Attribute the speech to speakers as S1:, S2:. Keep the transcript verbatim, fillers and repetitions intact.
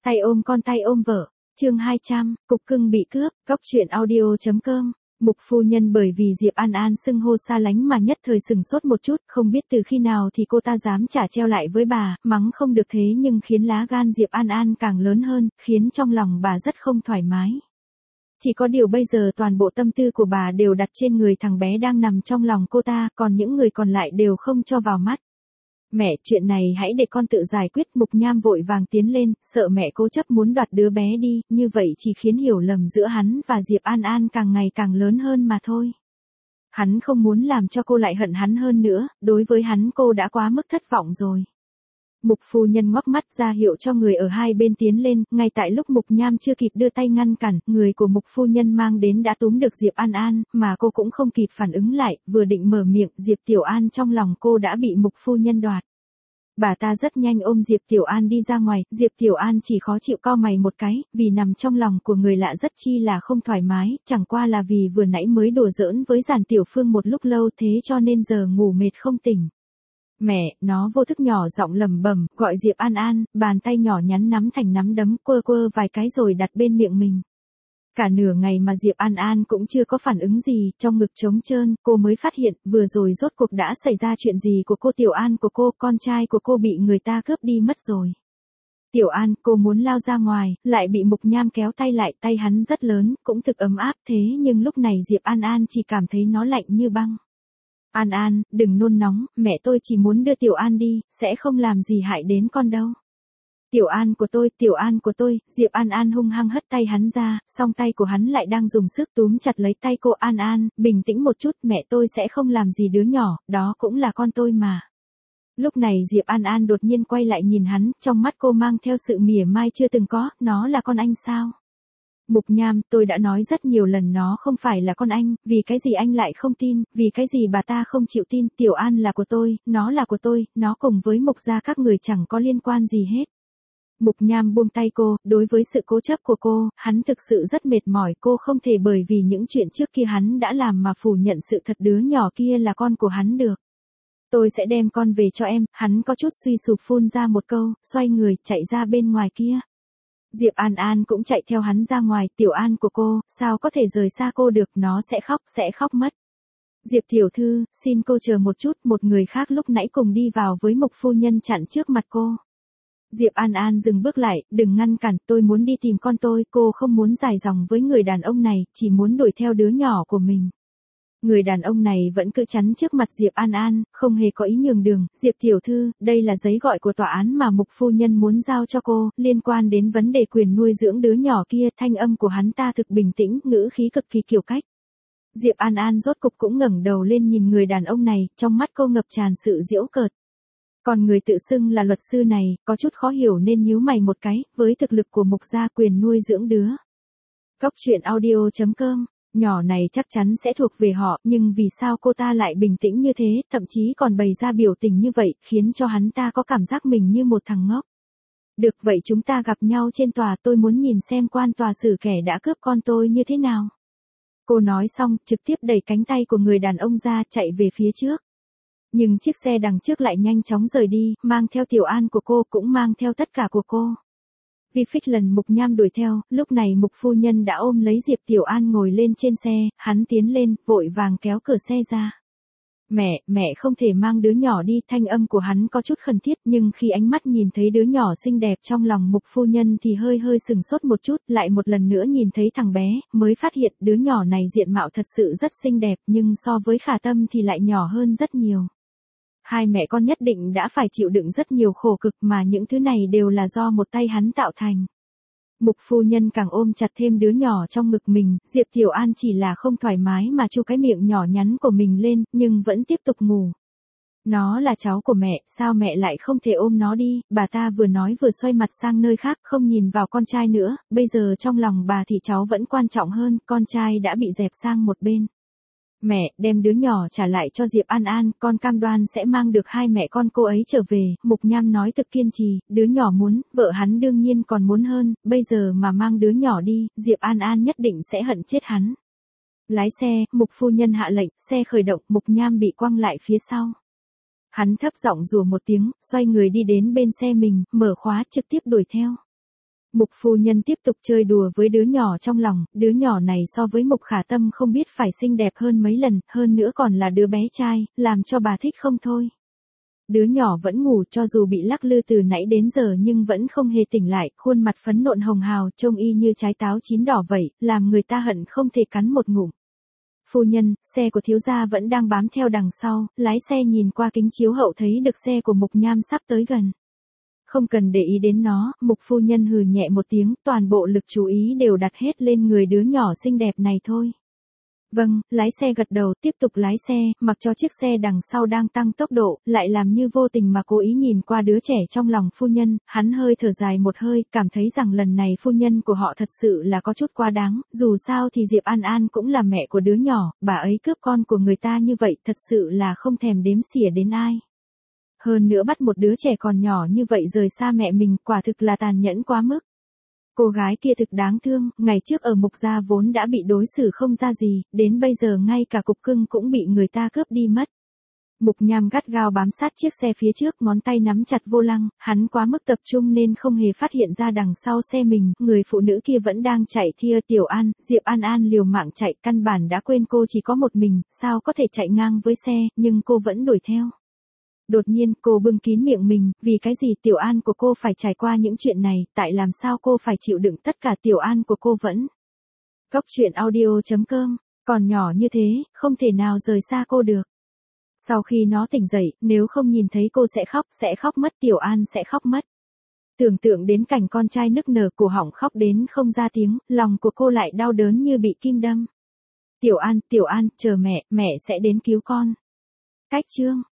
S1: Tay ôm con tay ôm vợ. Chương hai trăm, cục cưng bị cướp, góc truyện audio chấm com. Mục phu nhân bởi vì Diệp An An xưng hô xa lánh mà nhất thời sừng sốt một chút, không biết từ khi nào thì cô ta dám trả treo lại với bà, mắng không được thế nhưng khiến lá gan Diệp An An càng lớn hơn, khiến trong lòng bà rất không thoải mái. Chỉ có điều bây giờ toàn bộ tâm tư của bà đều đặt trên người thằng bé đang nằm trong lòng cô ta, còn những người còn lại đều không cho vào mắt. Mẹ, chuyện này hãy để con tự giải quyết. Mục Nham vội vàng tiến lên, sợ mẹ cố chấp muốn đoạt đứa bé đi, như vậy chỉ khiến hiểu lầm giữa hắn và Diệp An An càng ngày càng lớn hơn mà thôi. Hắn không muốn làm cho cô lại hận hắn hơn nữa, đối với hắn cô đã quá mức thất vọng rồi. Mục phu nhân ngoắc mắt ra hiệu cho người ở hai bên tiến lên, ngay tại lúc Mục Nham chưa kịp đưa tay ngăn cản, người của Mục phu nhân mang đến đã túm được Diệp An An, mà cô cũng không kịp phản ứng lại, vừa định mở miệng, Diệp Tiểu An trong lòng cô đã bị Mục phu nhân đoạt. Bà ta rất nhanh ôm Diệp Tiểu An đi ra ngoài, Diệp Tiểu An chỉ khó chịu cau mày một cái, vì nằm trong lòng của người lạ rất chi là không thoải mái, chẳng qua là vì vừa nãy mới đùa giỡn với Giản Tiểu Phương một lúc lâu thế cho nên giờ ngủ mệt không tỉnh. Mẹ, nó vô thức nhỏ giọng lẩm bẩm, gọi Diệp An An, bàn tay nhỏ nhắn nắm thành nắm đấm, quơ quơ vài cái rồi đặt bên miệng mình. Cả nửa ngày mà Diệp An An cũng chưa có phản ứng gì, trong ngực trống trơn, cô mới phát hiện, vừa rồi rốt cuộc đã xảy ra chuyện gì của cô. Tiểu An của cô, con trai của cô bị người ta cướp đi mất rồi. Tiểu An, cô muốn lao ra ngoài, lại bị Mục Nham kéo tay lại, tay hắn rất lớn, cũng thực ấm áp thế nhưng lúc này Diệp An An chỉ cảm thấy nó lạnh như băng. An An, đừng nôn nóng, mẹ tôi chỉ muốn đưa Tiểu An đi, sẽ không làm gì hại đến con đâu. Tiểu An của tôi, Tiểu An của tôi, Diệp An An hung hăng hất tay hắn ra, song tay của hắn lại đang dùng sức túm chặt lấy tay cô. An An, bình tĩnh một chút, mẹ tôi sẽ không làm gì đứa nhỏ, đó cũng là con tôi mà. Lúc này Diệp An An đột nhiên quay lại nhìn hắn, trong mắt cô mang theo sự mỉa mai chưa từng có, nó là con anh sao? Mục Nham, tôi đã nói rất nhiều lần nó không phải là con anh, vì cái gì anh lại không tin, vì cái gì bà ta không chịu tin. Tiểu An là của tôi, nó là của tôi, nó cùng với Mục gia các người chẳng có liên quan gì hết. Mục Nham buông tay cô, đối với sự cố chấp của cô, hắn thực sự rất mệt mỏi, cô không thể bởi vì những chuyện trước kia hắn đã làm mà phủ nhận sự thật đứa nhỏ kia là con của hắn được. Tôi sẽ đem con về cho em, hắn có chút suy sụp phun ra một câu, xoay người, chạy ra bên ngoài kia. Diệp An An cũng chạy theo hắn ra ngoài, Tiểu An của cô, sao có thể rời xa cô được, nó sẽ khóc, sẽ khóc mất. Diệp tiểu thư, xin cô chờ một chút, một người khác lúc nãy cùng đi vào với Mục phu nhân chặn trước mặt cô. Diệp An An dừng bước lại, đừng ngăn cản, tôi muốn đi tìm con tôi, cô không muốn dài dòng với người đàn ông này, chỉ muốn đuổi theo đứa nhỏ của mình. Người đàn ông này vẫn cứ chắn trước mặt Diệp An An, không hề có ý nhường đường. Diệp tiểu thư, đây là giấy gọi của tòa án mà Mục phu nhân muốn giao cho cô, liên quan đến vấn đề quyền nuôi dưỡng đứa nhỏ kia. Thanh âm của hắn ta thực bình tĩnh, ngữ khí cực kỳ kiêu cách. Diệp An An rốt cục cũng ngẩng đầu lên nhìn người đàn ông này, trong mắt cô ngập tràn sự giễu cợt. Còn người tự xưng là luật sư này, có chút khó hiểu nên nhíu mày một cái, với thực lực của Mục gia quyền nuôi dưỡng đứa. Góc truyện audio chấm com, nhỏ này chắc chắn sẽ thuộc về họ, nhưng vì sao cô ta lại bình tĩnh như thế, thậm chí còn bày ra biểu tình như vậy, khiến cho hắn ta có cảm giác mình như một thằng ngốc. Được vậy chúng ta gặp nhau trên tòa, tôi muốn nhìn xem quan tòa xử kẻ đã cướp con tôi như thế nào. Cô nói xong, trực tiếp đẩy cánh tay của người đàn ông ra, chạy về phía trước. Nhưng chiếc xe đằng trước lại nhanh chóng rời đi, mang theo Tiểu An của cô, cũng mang theo tất cả của cô. Vì phích lần Mục Nham đuổi theo, lúc này Mục phu nhân đã ôm lấy Diệp Tiểu An ngồi lên trên xe, hắn tiến lên, vội vàng kéo cửa xe ra. Mẹ, mẹ không thể mang đứa nhỏ đi, thanh âm của hắn có chút khẩn thiết, nhưng khi ánh mắt nhìn thấy đứa nhỏ xinh đẹp trong lòng Mục phu nhân thì hơi hơi sừng sốt một chút, lại một lần nữa nhìn thấy thằng bé, mới phát hiện đứa nhỏ này diện mạo thật sự rất xinh đẹp, nhưng so với Khả Tâm thì lại nhỏ hơn rất nhiều. Hai mẹ con nhất định đã phải chịu đựng rất nhiều khổ cực mà những thứ này đều là do một tay hắn tạo thành. Mục phu nhân càng ôm chặt thêm đứa nhỏ trong ngực mình, Diệp Tiểu An chỉ là không thoải mái mà chu cái miệng nhỏ nhắn của mình lên, nhưng vẫn tiếp tục ngủ. Nó là cháu của mẹ, sao mẹ lại không thể ôm nó đi, bà ta vừa nói vừa xoay mặt sang nơi khác, không nhìn vào con trai nữa, bây giờ trong lòng bà thì cháu vẫn quan trọng hơn, con trai đã bị dẹp sang một bên. Mẹ, đem đứa nhỏ trả lại cho Diệp An An, con cam đoan sẽ mang được hai mẹ con cô ấy trở về. Mục Nham nói thực kiên trì, đứa nhỏ muốn, vợ hắn đương nhiên còn muốn hơn, bây giờ mà mang đứa nhỏ đi, Diệp An An nhất định sẽ hận chết hắn. Lái xe, Mục phu nhân hạ lệnh, xe khởi động, Mục Nham bị quăng lại phía sau. Hắn thấp giọng rủa một tiếng, xoay người đi đến bên xe mình, mở khóa trực tiếp đuổi theo. Mục phu nhân tiếp tục chơi đùa với đứa nhỏ trong lòng, đứa nhỏ này so với Mục Khả Tâm không biết phải xinh đẹp hơn mấy lần, hơn nữa còn là đứa bé trai, làm cho bà thích không thôi. Đứa nhỏ vẫn ngủ cho dù bị lắc lư từ nãy đến giờ nhưng vẫn không hề tỉnh lại, khuôn mặt phấn nộn hồng hào, trông y như trái táo chín đỏ vậy, làm người ta hận không thể cắn một ngụm. Phu nhân, xe của thiếu gia vẫn đang bám theo đằng sau, lái xe nhìn qua kính chiếu hậu thấy được xe của Mục Nham sắp tới gần. Không cần để ý đến nó, Mục phu nhân hừ nhẹ một tiếng, toàn bộ lực chú ý đều đặt hết lên người đứa nhỏ xinh đẹp này thôi. Vâng, lái xe gật đầu, tiếp tục lái xe, mặc cho chiếc xe đằng sau đang tăng tốc độ, lại làm như vô tình mà cố ý nhìn qua đứa trẻ trong lòng phu nhân, hắn hơi thở dài một hơi, cảm thấy rằng lần này phu nhân của họ thật sự là có chút quá đáng, dù sao thì Diệp An An cũng là mẹ của đứa nhỏ, bà ấy cướp con của người ta như vậy thật sự là không thèm đếm xỉa đến ai. Hơn nữa bắt một đứa trẻ còn nhỏ như vậy rời xa mẹ mình, quả thực là tàn nhẫn quá mức. Cô gái kia thực đáng thương, ngày trước ở Mục gia vốn đã bị đối xử không ra gì, đến bây giờ ngay cả cục cưng cũng bị người ta cướp đi mất. Mục Nham gắt gao bám sát chiếc xe phía trước, ngón tay nắm chặt vô lăng, hắn quá mức tập trung nên không hề phát hiện ra đằng sau xe mình, người phụ nữ kia vẫn đang chạy thia Tiểu An, Diệp An An liều mạng chạy, căn bản đã quên cô chỉ có một mình, sao có thể chạy ngang với xe, nhưng cô vẫn đuổi theo. Đột nhiên, cô bưng kín miệng mình, vì cái gì Tiểu An của cô phải trải qua những chuyện này, tại làm sao cô phải chịu đựng tất cả Tiểu An của cô vẫn. Góc truyện audio chấm com, còn nhỏ như thế, không thể nào rời xa cô được. Sau khi nó tỉnh dậy, nếu không nhìn thấy cô sẽ khóc, sẽ khóc mất, Tiểu An sẽ khóc mất. Tưởng tượng đến cảnh con trai nức nở, cổ họng khóc đến không ra tiếng, lòng của cô lại đau đớn như bị kim đâm. Tiểu An, Tiểu An, chờ mẹ, mẹ sẽ đến cứu con. Cách chương